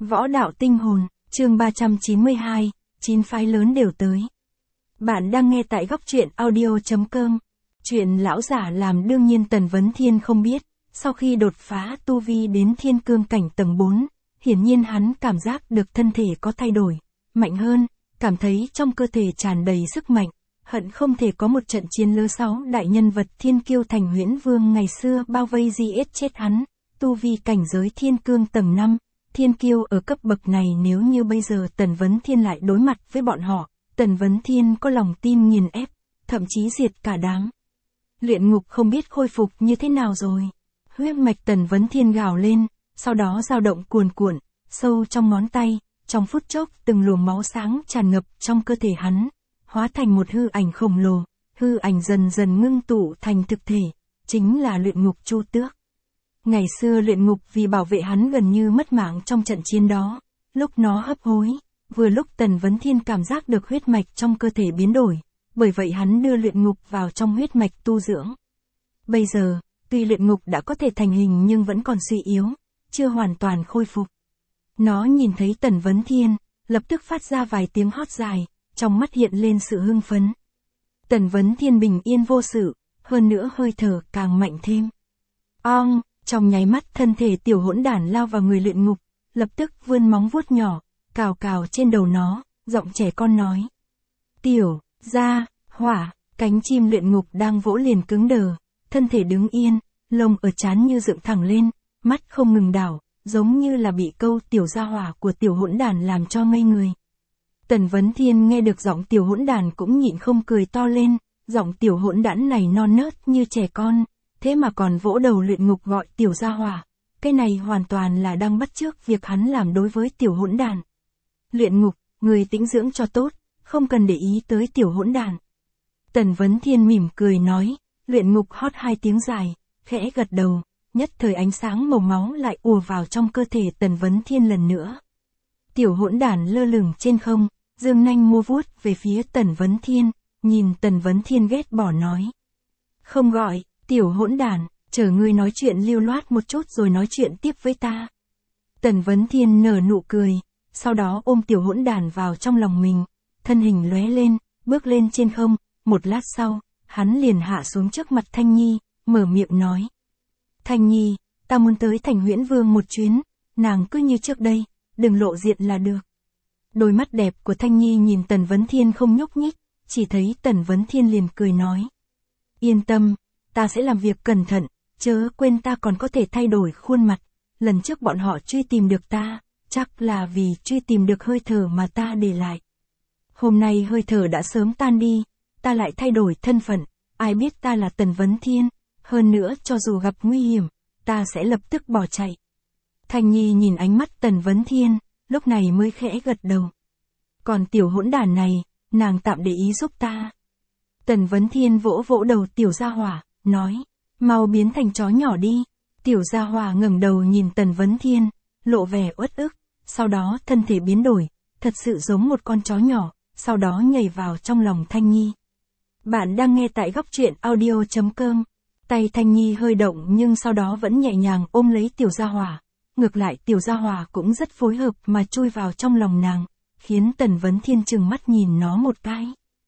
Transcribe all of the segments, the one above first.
Võ đạo tinh hồn, chương 392, 9 phái lớn đều tới. Bạn đang nghe tại góc truyện audio.com. Chuyện lão giả làm đương nhiên Tần Vấn Thiên không biết, sau khi đột phá tu vi đến thiên cương cảnh tầng 4, hiển nhiên hắn cảm giác được thân thể có thay đổi, mạnh hơn, cảm thấy trong cơ thể tràn đầy sức mạnh, hận không thể có một trận chiến lớn 6 đại nhân vật thiên kiêu thành Huyễn Vương ngày xưa bao vây giết chết hắn, tu vi cảnh giới thiên cương tầng 5. Thiên kiêu ở cấp bậc này nếu như bây giờ Tần Vấn Thiên lại đối mặt với bọn họ, Tần Vấn Thiên có lòng tin nghiền ép, thậm chí diệt cả đám. Luyện ngục không biết khôi phục như thế nào rồi. Huyết mạch Tần Vấn Thiên gào lên, sau đó dao động cuồn cuộn, sâu trong ngón tay, trong phút chốc từng luồng máu sáng tràn ngập trong cơ thể hắn, hóa thành một hư ảnh khổng lồ, hư ảnh dần dần ngưng tụ thành thực thể, chính là luyện ngục Chu Tước. Ngày xưa luyện ngục vì bảo vệ hắn gần như mất mạng trong trận chiến đó, lúc nó hấp hối, vừa lúc Tần Vấn Thiên cảm giác được huyết mạch trong cơ thể biến đổi, bởi vậy hắn đưa luyện ngục vào trong huyết mạch tu dưỡng. Bây giờ, tuy luyện ngục đã có thể thành hình nhưng vẫn còn suy yếu, chưa hoàn toàn khôi phục. Nó nhìn thấy Tần Vấn Thiên, lập tức phát ra vài tiếng hót dài, trong mắt hiện lên sự hưng phấn. Tần Vấn Thiên bình yên vô sự, hơn nữa hơi thở càng mạnh thêm. Ong! Trong nháy mắt thân thể tiểu hỗn đản lao vào người luyện ngục, lập tức vươn móng vuốt nhỏ, cào cào trên đầu nó, giọng trẻ con nói. Tiểu, gia, hỏa, cánh chim luyện ngục đang vỗ liền cứng đờ, thân thể đứng yên, lông ở trán như dựng thẳng lên, mắt không ngừng đảo, giống như là bị câu tiểu gia hỏa của tiểu hỗn đản làm cho ngây người. Tần Vấn Thiên nghe được giọng tiểu hỗn đản cũng nhịn không cười to lên, giọng tiểu hỗn đản này non nớt như trẻ con. Thế mà còn vỗ đầu luyện ngục gọi tiểu gia hỏa, cái này hoàn toàn là đang bắt chước việc hắn làm đối với tiểu hỗn đàn. Luyện ngục, người tĩnh dưỡng cho tốt, không cần để ý tới tiểu hỗn đàn. Tần Vấn Thiên mỉm cười nói, luyện ngục hót 2 tiếng dài, khẽ gật đầu, nhất thời ánh sáng màu máu lại ùa vào trong cơ thể Tần Vấn Thiên lần nữa. Tiểu hỗn đàn lơ lửng trên không, dương nanh mua vuốt về phía Tần Vấn Thiên, nhìn Tần Vấn Thiên ghét bỏ nói. Không gọi. Tiểu hỗn đản, chờ ngươi nói chuyện lưu loát một chút rồi nói chuyện tiếp với ta. Tần Vấn Thiên nở nụ cười, sau đó ôm tiểu hỗn đản vào trong lòng mình, thân hình lóe lên, bước lên trên không, một lát sau, hắn liền hạ xuống trước mặt Thanh Nhi, mở miệng nói. Thanh Nhi, ta muốn tới thành Huyễn Vương một chuyến, nàng cứ như trước đây, đừng lộ diện là được. Đôi mắt đẹp của Thanh Nhi nhìn Tần Vấn Thiên không nhúc nhích, chỉ thấy Tần Vấn Thiên liền cười nói. Yên tâm. Ta sẽ làm việc cẩn thận, chớ quên ta còn có thể thay đổi khuôn mặt, lần trước bọn họ truy tìm được ta, chắc là vì truy tìm được hơi thở mà ta để lại. Hôm nay hơi thở đã sớm tan đi, ta lại thay đổi thân phận, ai biết ta là Tần Vấn Thiên, hơn nữa cho dù gặp nguy hiểm, ta sẽ lập tức bỏ chạy. Thanh Nhi nhìn ánh mắt Tần Vấn Thiên, lúc này mới khẽ gật đầu. Còn tiểu hỗn đản này, nàng tạm để ý giúp ta. Tần Vấn Thiên vỗ vỗ đầu tiểu gia hỏa, nói, mau biến thành chó nhỏ đi. Tiểu gia hỏa ngẩng đầu nhìn Tần Vấn Thiên, lộ vẻ uất ức, sau đó thân thể biến đổi, thật sự giống một con chó nhỏ, sau đó nhảy vào trong lòng Thanh Nhi. Bạn đang nghe tại góc truyện audio.com. Tay Thanh Nhi hơi động nhưng sau đó vẫn nhẹ nhàng ôm lấy tiểu gia hỏa. Ngược lại tiểu gia hỏa cũng rất phối hợp mà chui vào trong lòng nàng, khiến Tần Vấn Thiên trừng mắt nhìn nó một cái.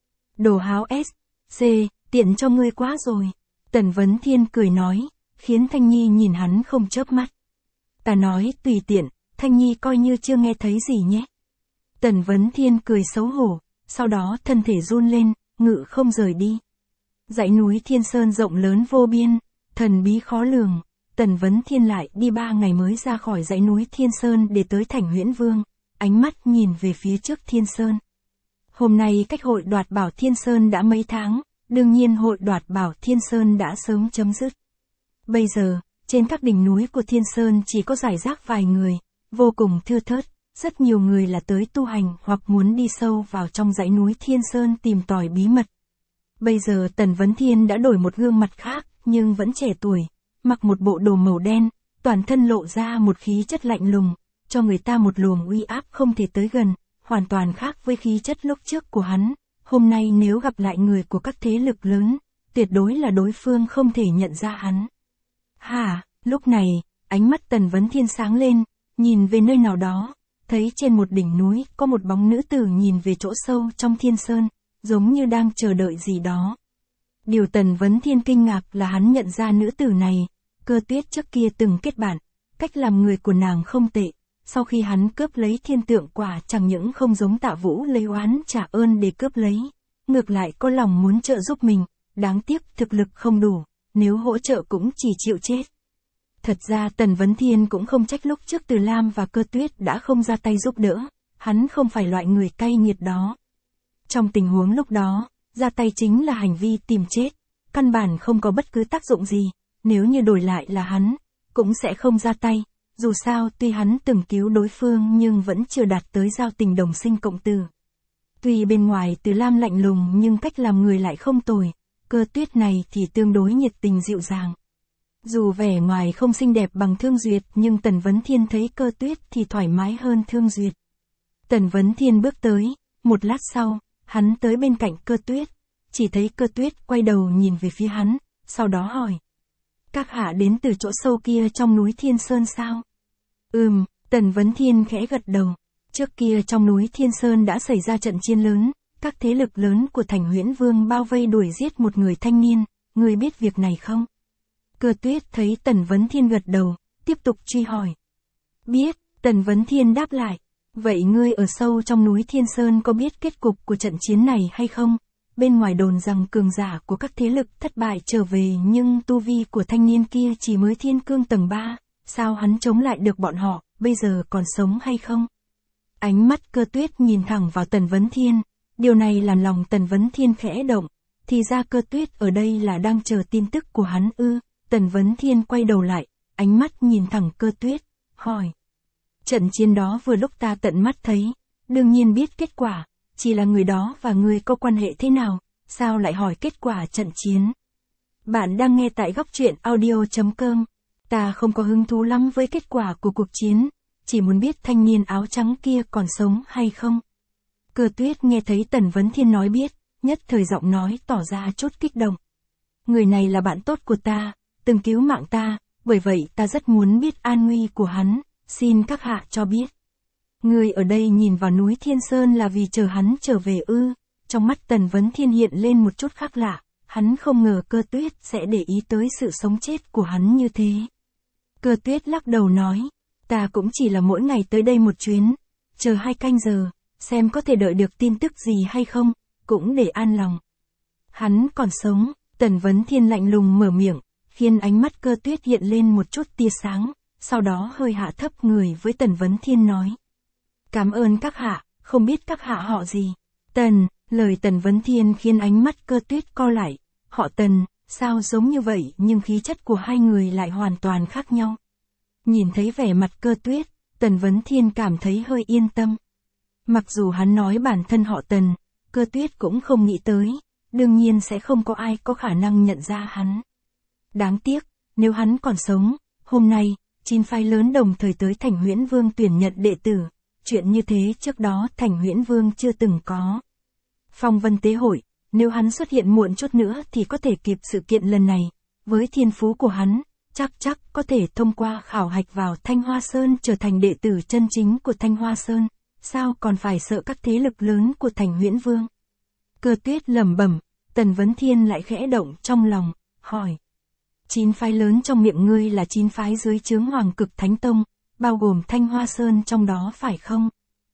Đồ háo S.C. tiện cho ngươi quá rồi. Tần Vấn Thiên cười nói, khiến Thanh Nhi nhìn hắn không chớp mắt. Ta nói tùy tiện, Thanh Nhi coi như chưa nghe thấy gì nhé. Tần Vấn Thiên cười xấu hổ, sau đó thân thể run lên, ngự không rời đi. Dãy núi Thiên Sơn rộng lớn vô biên, thần bí khó lường, Tần Vấn Thiên lại đi 3 ngày mới ra khỏi dãy núi Thiên Sơn để tới thành Huyễn Vương, ánh mắt nhìn về phía trước Thiên Sơn. Hôm nay cách hội đoạt bảo Thiên Sơn đã mấy tháng. Đương nhiên hội đoạt bảo Thiên Sơn đã sớm chấm dứt. Bây giờ, trên các đỉnh núi của Thiên Sơn chỉ có rải rác vài người, vô cùng thưa thớt, rất nhiều người là tới tu hành hoặc muốn đi sâu vào trong dãy núi Thiên Sơn tìm tòi bí mật. Bây giờ Tần Vấn Thiên đã đổi một gương mặt khác, nhưng vẫn trẻ tuổi, mặc một bộ đồ màu đen, toàn thân lộ ra một khí chất lạnh lùng, cho người ta một luồng uy áp không thể tới gần, hoàn toàn khác với khí chất lúc trước của hắn. Hôm nay nếu gặp lại người của các thế lực lớn, tuyệt đối là đối phương không thể nhận ra hắn. Hả, lúc này, ánh mắt Tần Vấn Thiên sáng lên, nhìn về nơi nào đó, thấy trên một đỉnh núi có một bóng nữ tử nhìn về chỗ sâu trong thiên sơn, giống như đang chờ đợi gì đó. Điều Tần Vấn Thiên kinh ngạc là hắn nhận ra nữ tử này, Cơ Tuyết trước kia từng kết bạn, cách làm người của nàng không tệ, sau khi hắn cướp lấy thiên tượng quả chẳng những không giống Tạ Vũ lấy oán trả ơn để cướp lấy, ngược lại có lòng muốn trợ giúp mình, đáng tiếc thực lực không đủ, nếu hỗ trợ cũng chỉ chịu chết. Thật ra Tần Vấn Thiên cũng không trách lúc trước Từ Lam và Cơ Tuyết đã không ra tay giúp đỡ, hắn không phải loại người cay nghiệt đó. Trong tình huống lúc đó, ra tay chính là hành vi tìm chết, căn bản không có bất cứ tác dụng gì, nếu như đổi lại là hắn, cũng sẽ không ra tay, dù sao tuy hắn từng cứu đối phương nhưng vẫn chưa đạt tới giao tình đồng sinh cộng tử. Tuy bên ngoài Từ Lam lạnh lùng nhưng cách làm người lại không tồi, Cơ Tuyết này thì tương đối nhiệt tình dịu dàng. Dù vẻ ngoài không xinh đẹp bằng Thương Duyệt nhưng Tần Vấn Thiên thấy Cơ Tuyết thì thoải mái hơn Thương Duyệt. Tần Vấn Thiên bước tới, một lát sau, hắn tới bên cạnh Cơ Tuyết, chỉ thấy Cơ Tuyết quay đầu nhìn về phía hắn, sau đó hỏi. Các hạ đến từ chỗ sâu kia trong núi Thiên Sơn sao? Tần Vấn Thiên khẽ gật đầu. Trước kia trong núi Thiên Sơn đã xảy ra trận chiến lớn, các thế lực lớn của Thành Huyễn Vương bao vây đuổi giết một người thanh niên, ngươi biết việc này không? Cơ Tuyết thấy Tần Vấn Thiên gật đầu, tiếp tục truy hỏi. Biết, Tần Vấn Thiên đáp lại. Vậy ngươi ở sâu trong núi Thiên Sơn có biết kết cục của trận chiến này hay không? Bên ngoài đồn rằng cường giả của các thế lực thất bại trở về nhưng tu vi của thanh niên kia chỉ mới thiên cương tầng 3, sao hắn chống lại được bọn họ, bây giờ còn sống hay không? Ánh mắt Cơ Tuyết nhìn thẳng vào Tần Vấn Thiên, điều này làm lòng Tần Vấn Thiên khẽ động, thì ra Cơ Tuyết ở đây là đang chờ tin tức của hắn ư? Tần Vấn Thiên quay đầu lại, ánh mắt nhìn thẳng Cơ Tuyết, hỏi. Trận chiến đó vừa lúc ta tận mắt thấy, đương nhiên biết kết quả, chỉ là người đó và ngươi có quan hệ thế nào, sao lại hỏi kết quả trận chiến? Bạn đang nghe tại góc truyện audio.com, ta không có hứng thú lắm với kết quả của cuộc chiến, chỉ muốn biết thanh niên áo trắng kia còn sống hay không. Cơ Tuyết nghe thấy Tần Vấn Thiên nói biết, nhất thời giọng nói tỏ ra chút kích động. Người này là bạn tốt của ta, từng cứu mạng ta, bởi vậy ta rất muốn biết an nguy của hắn, xin các hạ cho biết. Người ở đây nhìn vào núi Thiên Sơn là vì chờ hắn trở về ư? Trong mắt Tần Vấn Thiên hiện lên một chút khác lạ, hắn không ngờ Cơ Tuyết sẽ để ý tới sự sống chết của hắn như thế. Cơ Tuyết lắc đầu nói, ta cũng chỉ là mỗi ngày tới đây một chuyến, chờ 2 canh giờ, xem có thể đợi được tin tức gì hay không, cũng để an lòng. Hắn còn sống, Tần Vấn Thiên lạnh lùng mở miệng, khiến ánh mắt Cơ Tuyết hiện lên một chút tia sáng, sau đó hơi hạ thấp người với Tần Vấn Thiên nói. Cảm ơn các hạ, không biết các hạ họ gì. Lời Tần Vấn Thiên khiến ánh mắt Cơ Tuyết co lại, họ Tần, sao giống như vậy nhưng khí chất của hai người lại hoàn toàn khác nhau. Nhìn thấy vẻ mặt Cơ Tuyết, Tần Vấn Thiên cảm thấy hơi yên tâm. Mặc dù hắn nói bản thân họ Tần, Cơ Tuyết cũng không nghĩ tới, đương nhiên sẽ không có ai có khả năng nhận ra hắn. Đáng tiếc, nếu hắn còn sống, hôm nay, 9 phái lớn đồng thời tới Thành Huyễn Vương tuyển nhận đệ tử, chuyện như thế trước đó Thành Huyễn Vương chưa từng có. Phong Vân Tế Hội, nếu hắn xuất hiện muộn chút nữa thì có thể kịp sự kiện lần này, với thiên phú của hắn, chắc có thể thông qua khảo hạch vào Thanh Hoa Sơn trở thành đệ tử chân chính của Thanh Hoa Sơn, sao còn phải sợ các thế lực lớn của Thành Huyễn Vương. Cơ Tuyết lẩm bẩm, Tần Vấn Thiên lại khẽ động trong lòng, hỏi. 9 phái lớn trong miệng ngươi là 9 phái dưới trướng Hoàng Cực Thánh Tông, bao gồm Thanh Hoa Sơn trong đó phải không?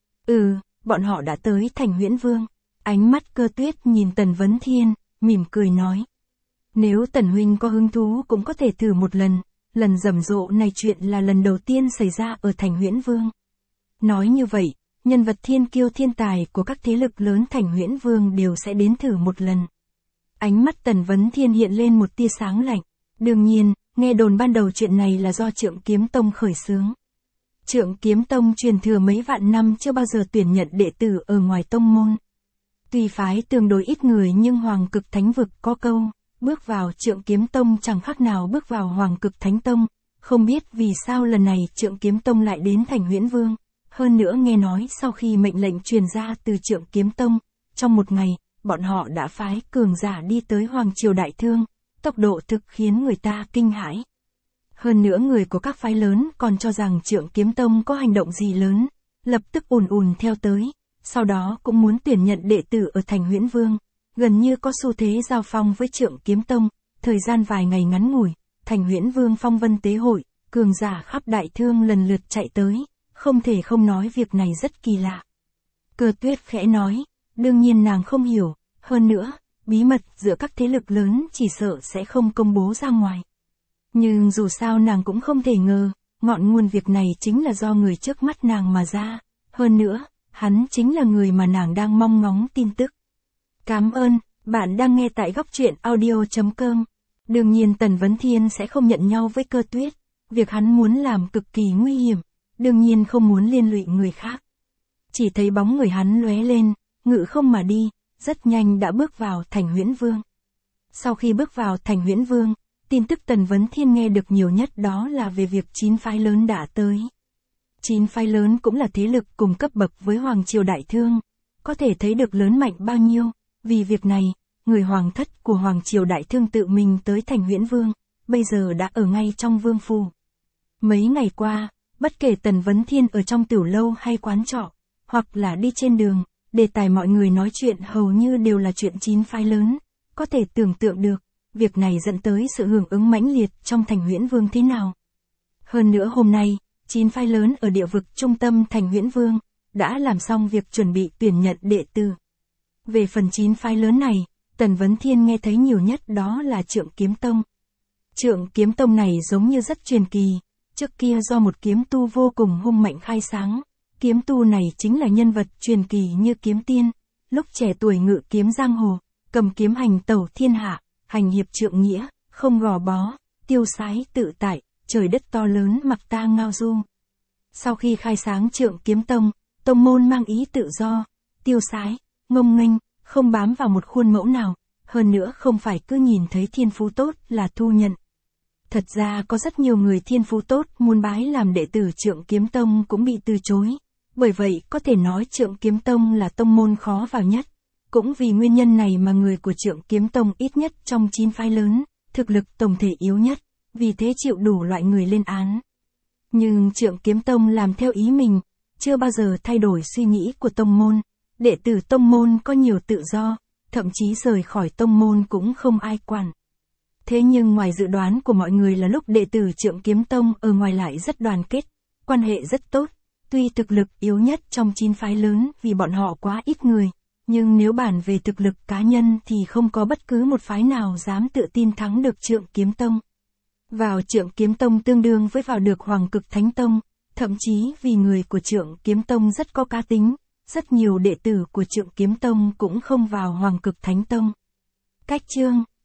Bọn họ đã tới Thành Huyễn Vương. Ánh mắt Cơ Tuyết nhìn Tần Vấn Thiên, mỉm cười nói. Nếu Tần huynh có hứng thú cũng có thể thử một lần rầm rộ này chuyện là lần đầu tiên xảy ra ở Thành Huyễn Vương. Nói như vậy, nhân vật thiên kiêu thiên tài của các thế lực lớn Thành Huyễn Vương đều sẽ đến thử một lần. Ánh mắt Tần Vấn Thiên hiện lên một tia sáng lạnh. Đương nhiên, nghe đồn ban đầu chuyện này là do Trượng Kiếm Tông khởi xướng. Trượng Kiếm Tông truyền thừa mấy vạn năm chưa bao giờ tuyển nhận đệ tử ở ngoài tông môn. Tuy phái tương đối ít người nhưng Hoàng Cực Thánh Vực có câu, bước vào Trượng Kiếm Tông chẳng khác nào bước vào Hoàng Cực Thánh Tông, không biết vì sao lần này Trượng Kiếm Tông lại đến Thành Huyễn Vương. Hơn nữa nghe nói sau khi mệnh lệnh truyền ra từ Trượng Kiếm Tông, trong một ngày, bọn họ đã phái cường giả đi tới Hoàng Triều Đại Thương, tốc độ thực khiến người ta kinh hãi. Hơn nữa người của các phái lớn còn cho rằng Trượng Kiếm Tông có hành động gì lớn, lập tức ùn ùn theo tới, sau đó cũng muốn tuyển nhận đệ tử ở thành Huyễn Vương, gần như có xu thế giao phong với Trượng Kiếm Tông, thời gian vài ngày ngắn ngủi, thành Huyễn Vương phong vân tế hội, cường giả khắp đại thương lần lượt chạy tới, không thể không nói việc này rất kỳ lạ. Cơ Tuyết khẽ nói, đương nhiên nàng không hiểu, hơn nữa, bí mật giữa các thế lực lớn chỉ sợ sẽ không công bố ra ngoài. Nhưng dù sao nàng cũng không thể ngờ, ngọn nguồn việc này chính là do người trước mắt nàng mà ra, hơn nữa, hắn chính là người mà nàng đang mong ngóng tin tức. Cảm ơn, bạn đang nghe tại góc truyện audio.com. Đương nhiên Tần Vấn Thiên sẽ không nhận nhau với Cơ Tuyết, việc hắn muốn làm cực kỳ nguy hiểm, đương nhiên không muốn liên lụy người khác. Chỉ thấy bóng người hắn lóe lên, ngự không mà đi, rất nhanh đã bước vào thành Huyễn Vương. Sau khi bước vào thành Huyễn Vương, tin tức Tần Vấn Thiên nghe được nhiều nhất đó là về việc 9 phái lớn đã tới. 9 phái lớn cũng là thế lực cùng cấp bậc với Hoàng Triều Đại Thương, có thể thấy được lớn mạnh bao nhiêu, vì việc này, người hoàng thất của Hoàng Triều Đại Thương tự mình tới thành Huyễn Vương, bây giờ đã ở ngay trong vương phủ. Mấy ngày qua, bất kể Tần Vấn Thiên ở trong tiểu lâu hay quán trọ, hoặc là đi trên đường, đề tài mọi người nói chuyện hầu như đều là chuyện 9 phái lớn, có thể tưởng tượng được, việc này dẫn tới sự hưởng ứng mãnh liệt trong thành Huyễn Vương thế nào. Hơn nữa hôm nay, 9 phái lớn ở địa vực trung tâm thành Huyễn Vương, đã làm xong việc chuẩn bị tuyển nhận đệ tử. Về phần 9 phái lớn này, Tần Vấn Thiên nghe thấy nhiều nhất đó là Trượng Kiếm Tông. Trượng Kiếm Tông này giống như rất truyền kỳ, trước kia do một kiếm tu vô cùng hung mạnh khai sáng. Kiếm tu này chính là nhân vật truyền kỳ như Kiếm Tiên, lúc trẻ tuổi ngự kiếm giang hồ, cầm kiếm hành tẩu thiên hạ, hành hiệp trượng nghĩa, không gò bó, tiêu sái tự tại, trời đất to lớn mặc ta ngao du. Sau khi khai sáng Trượng Kiếm Tông, tông môn mang ý tự do, tiêu sái, ngông nghênh, không bám vào một khuôn mẫu nào, hơn nữa không phải cứ nhìn thấy thiên phú tốt là thu nhận. Thật ra có rất nhiều người thiên phú tốt muốn bái làm đệ tử Trượng Kiếm Tông cũng bị từ chối. Bởi vậy có thể nói Trượng Kiếm Tông là tông môn khó vào nhất. Cũng vì nguyên nhân này mà người của Trượng Kiếm Tông ít nhất trong 9 phái lớn, thực lực tổng thể yếu nhất, vì thế chịu đủ loại người lên án. Nhưng Trượng Kiếm Tông làm theo ý mình, chưa bao giờ thay đổi suy nghĩ của tông môn. Đệ tử tông môn có nhiều tự do, thậm chí rời khỏi tông môn cũng không ai quản. Thế nhưng ngoài dự đoán của mọi người là lúc đệ tử Trượng Kiếm Tông ở ngoài lại rất đoàn kết, quan hệ rất tốt. Tuy thực lực yếu nhất trong 9 phái lớn vì bọn họ quá ít người, nhưng nếu bàn về thực lực cá nhân thì không có bất cứ một phái nào dám tự tin thắng được Trượng Kiếm Tông. Vào Trượng Kiếm Tông tương đương với vào được Hoàng Cực Thánh Tông, thậm chí vì người của Trượng Kiếm Tông rất có cá tính, rất nhiều đệ tử của Trượng Kiếm Tông cũng không vào Hoàng Cực Thánh Tông. Cách chương